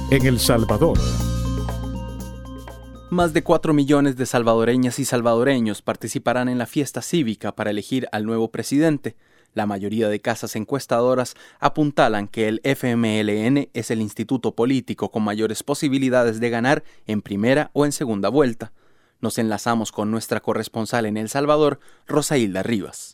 en El Salvador. Más de 4 millones de salvadoreñas y salvadoreños participarán en la fiesta cívica para elegir al nuevo presidente. La mayoría de casas encuestadoras apuntalan que el FMLN es el instituto político con mayores posibilidades de ganar en primera o en segunda vuelta. Nos enlazamos con nuestra corresponsal en El Salvador, Rosailda Rivas.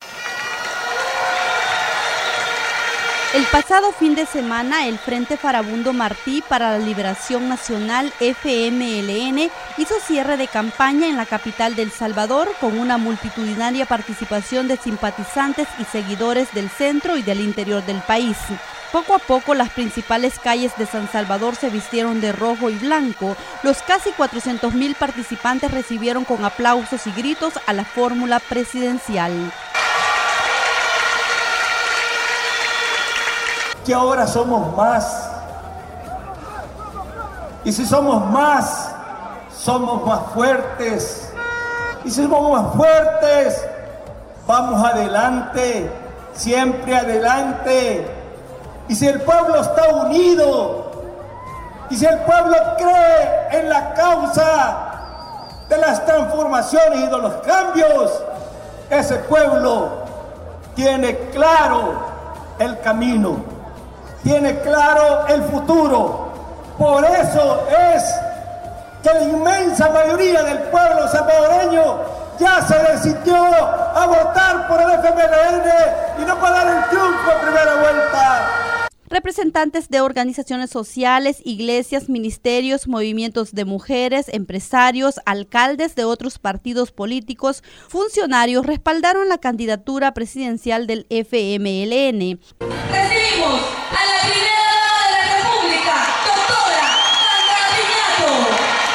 El pasado fin de semana, el Frente Farabundo Martí para la Liberación Nacional FMLN hizo cierre de campaña en la capital de El Salvador con una multitudinaria participación de simpatizantes y seguidores del centro y del interior del país. Poco a poco las principales calles de San Salvador se vistieron de rojo y blanco. Los casi 400.000 participantes recibieron con aplausos y gritos a la fórmula presidencial. Que ahora somos más. Y si somos más fuertes. Y si somos más fuertes, vamos adelante, siempre adelante. Y si el pueblo está unido, y si el pueblo cree en la causa de las transformaciones y de los cambios, ese pueblo tiene claro el camino. Tiene claro el futuro. Por eso es que la inmensa mayoría del pueblo salvadoreño ya se decidió a votar por el FMLN y no para dar el triunfo en primera vuelta. Representantes de organizaciones sociales, iglesias, ministerios, movimientos de mujeres, empresarios, alcaldes de otros partidos políticos, funcionarios respaldaron la candidatura presidencial del FMLN. Recibimos a la primera dama de la República, doctora Sandra Piñato.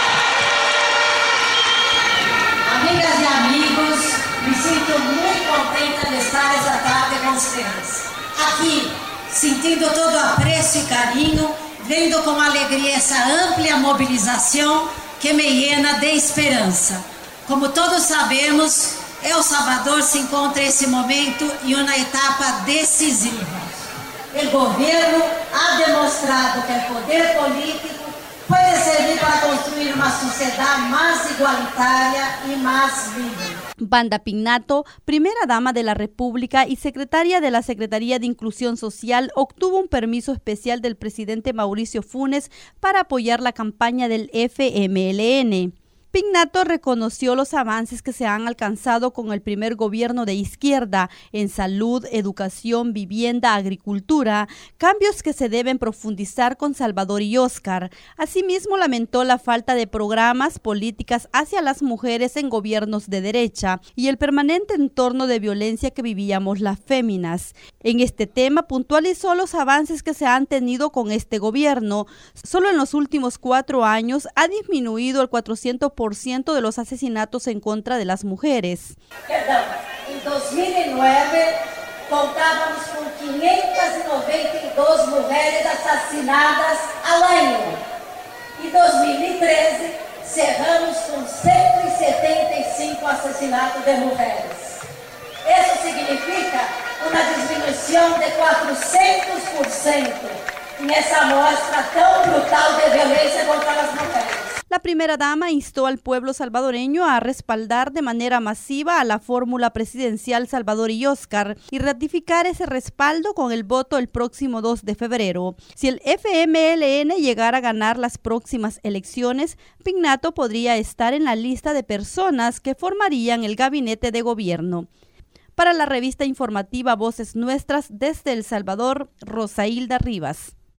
Amigas y amigos, me siento muy contenta de estar esta tarde con ustedes. Aquí, sentindo todo apreço e carinho, vendo com alegria essa ampla mobilização que me llena de esperança. Como todos sabemos, El Salvador se encontra nesse momento em uma etapa decisiva. O governo ha demonstrado que o poder político pode servir para construir uma sociedade mais igualitária e mais livre. Wanda Pignato, primera dama de la República y secretaria de la Secretaría de Inclusión Social, obtuvo un permiso especial del presidente Mauricio Funes para apoyar la campaña del FMLN. Pignato reconoció los avances que se han alcanzado con el primer gobierno de izquierda en salud, educación, vivienda, agricultura, cambios que se deben profundizar con Salvador y Óscar. Asimismo, lamentó la falta de programas, políticas hacia las mujeres en gobiernos de derecha y el permanente entorno de violencia que vivíamos las féminas. En este tema, puntualizó los avances que se han tenido con este gobierno. Solo en los últimos 4 años ha disminuido el 400% de los asesinatos en contra de las mujeres. Perdão, em 2009 contávamos com 592 mulheres assassinadas ao ano. Em 2013 cerramos com 175 assassinatos de mulheres. Isso significa uma diminuição de 400% nessa amostra tão brutal de violência contra as mulheres. La primera dama instó al pueblo salvadoreño a respaldar de manera masiva a la fórmula presidencial Salvador y Óscar y ratificar ese respaldo con el voto el próximo 2 de febrero. Si el FMLN llegara a ganar las próximas elecciones, Pignato podría estar en la lista de personas que formarían el gabinete de gobierno. Para la revista informativa Voces Nuestras, desde El Salvador, Rosailda Rivas.